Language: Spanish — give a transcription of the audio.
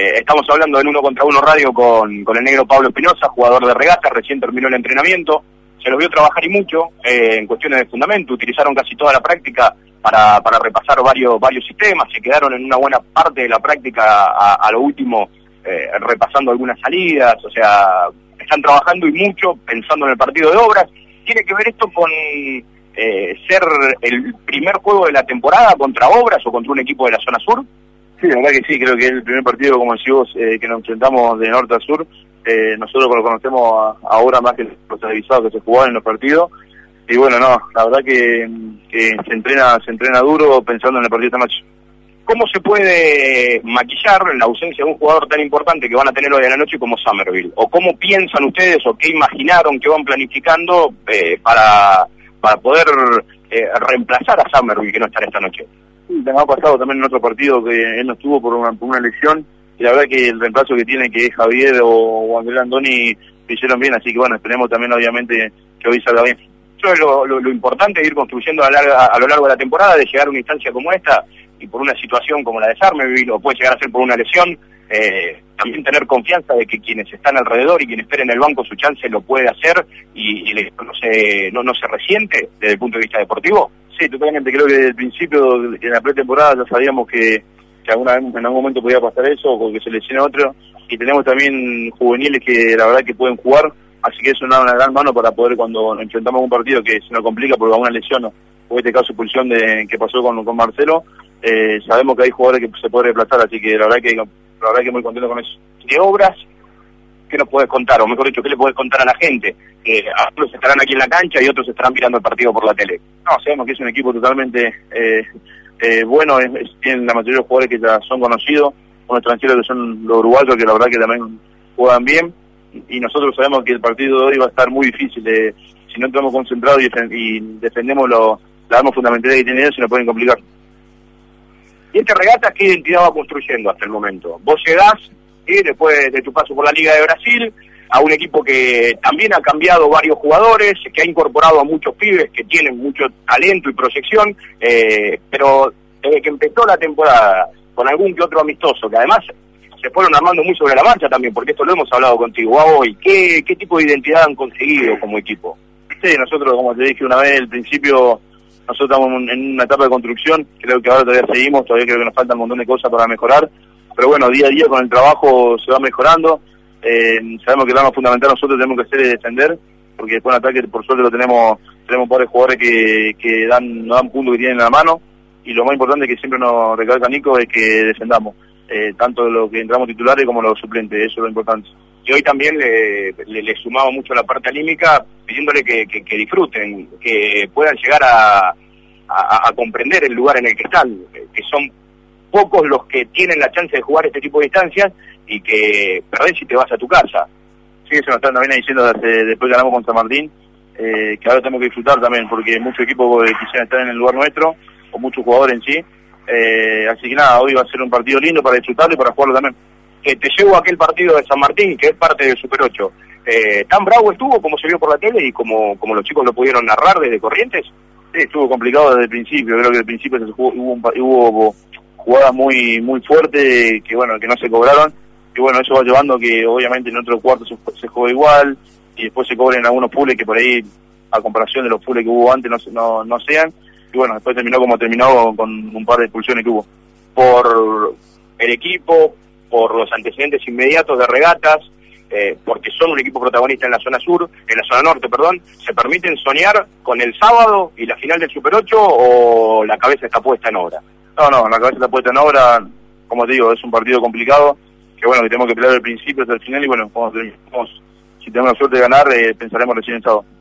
Estamos hablando en 1 contra 1 radio con el negro Pablo Espinosa, jugador de regata, recién terminó el entrenamiento. Se los vio trabajar y mucho en cuestiones de fundamento, utilizaron casi toda la práctica para repasar varios sistemas, se quedaron en una buena parte de la práctica a lo último repasando algunas salidas, o sea, están trabajando y mucho pensando en el partido de Obras. ¿Tiene que ver esto con ser el primer juego de la temporada contra Obras o contra un equipo de la zona sur? Sí, la verdad que sí, creo que es el primer partido, como decís vos, que nos enfrentamos de norte a sur. Nosotros lo conocemos ahora más que los televisados que se jugaban en los partidos. Y bueno, no, la verdad que se entrena duro pensando en el partido de esta noche. ¿Cómo se puede maquillar la ausencia de un jugador tan importante que van a tener hoy en la noche como Summerville? ¿O cómo piensan ustedes o qué imaginaron, qué van planificando para poder reemplazar a Summerville que no estará esta noche? Sí, ha pasado también en otro partido que él no estuvo por una lesión, y la verdad que el reemplazo que tiene, que es Javier o Andrés Andoni, lo hicieron bien, así que bueno, esperemos también obviamente que hoy salga bien. Eso es lo importante de ir construyendo a lo largo de la temporada, de llegar a una instancia como esta, y por una situación como la de Summerville, o puede llegar a ser por una lesión, también tener confianza de que quienes están alrededor y quien espera en el banco su chance lo puede hacer y no se resiente desde el punto de vista deportivo. Sí, totalmente, creo que desde el principio, en la pretemporada, ya sabíamos que en algún momento podía pasar eso, o que se lesione otro, y tenemos también juveniles que la verdad que pueden jugar, así que eso nos da una gran mano para poder, cuando enfrentamos un partido que se nos complica por alguna lesión o este caso expulsión que pasó con Marcelo, sabemos que hay jugadores que se pueden reemplazar, así que la verdad que muy contento con eso. De Obras, ¿qué nos podés contar? O mejor dicho, ¿qué le podés contar a la gente? Algunos estarán aquí en la cancha y otros estarán mirando el partido por la tele. No, sabemos que es un equipo totalmente bueno, tienen la mayoría de los jugadores que ya son conocidos, unos extranjeros que son los uruguayos, que la verdad que también juegan bien, y nosotros sabemos que el partido de hoy va a estar muy difícil. Si no estamos concentrados y defendemos la arma fundamental que tienen ellos, se nos pueden complicar. ¿Y esta regata qué identidad va construyendo hasta el momento? Vos llegás, después de tu paso por la Liga de Brasil, a un equipo que también ha cambiado varios jugadores, que ha incorporado a muchos pibes que tienen mucho talento y proyección, pero desde que empezó la temporada, con algún que otro amistoso, que además se fueron armando muy sobre la marcha también, porque esto lo hemos hablado contigo, hoy, ¿qué tipo de identidad han conseguido como equipo? Sí, nosotros, como te dije una vez, al principio, nosotros estamos en una etapa de construcción, creo que ahora todavía seguimos, todavía creo que nos falta un montón de cosas para mejorar, pero bueno, día a día con el trabajo se va mejorando. Sabemos que el arma fundamental nosotros tenemos que hacer es defender, porque después en ataque por suerte tenemos un par de jugadores que nos dan puntos que tienen en la mano, y lo más importante que siempre nos recalca Nico es que defendamos, tanto lo que entramos titulares como los suplentes, eso es lo importante. Y hoy también le sumaba mucho la parte anímica, pidiéndole que disfruten, que puedan llegar a comprender el lugar en el que están, que son pocos los que tienen la chance de jugar este tipo de instancias y que perdés si te vas a tu casa. Sí, eso nos están también diciendo después que ganamos con San Martín, que ahora tenemos que disfrutar también, porque muchos equipos quisieran estar en el lugar nuestro, o muchos jugadores en sí, así que nada, hoy va a ser un partido lindo para disfrutarlo y para jugarlo también. Te llevo a aquel partido de San Martín, que es parte del Super 8. ¿Tan bravo estuvo como se vio por la tele y como los chicos lo pudieron narrar desde Corrientes? Sí, estuvo complicado desde el principio, creo que al principio hubo jugadas muy fuertes que bueno, que no se cobraron, y bueno, eso va llevando que obviamente en otro cuarto se juega igual, y después se cobren algunos pulls que por ahí, a comparación de los pulls que hubo antes, no sean, y bueno, después terminó como terminó, con un par de expulsiones que hubo. Por el equipo, por los antecedentes inmediatos de regatas, porque son un equipo protagonista en la zona sur, en la zona norte, perdón, ¿se permiten soñar con el sábado y la final del Super 8 o la cabeza está puesta en obra? No, la cabeza está puesta en obra, como te digo, es un partido complicado, que bueno, que tenemos que pelear del principio hasta el final, y bueno, si tenemos la suerte de ganar, pensaremos recién en sábado.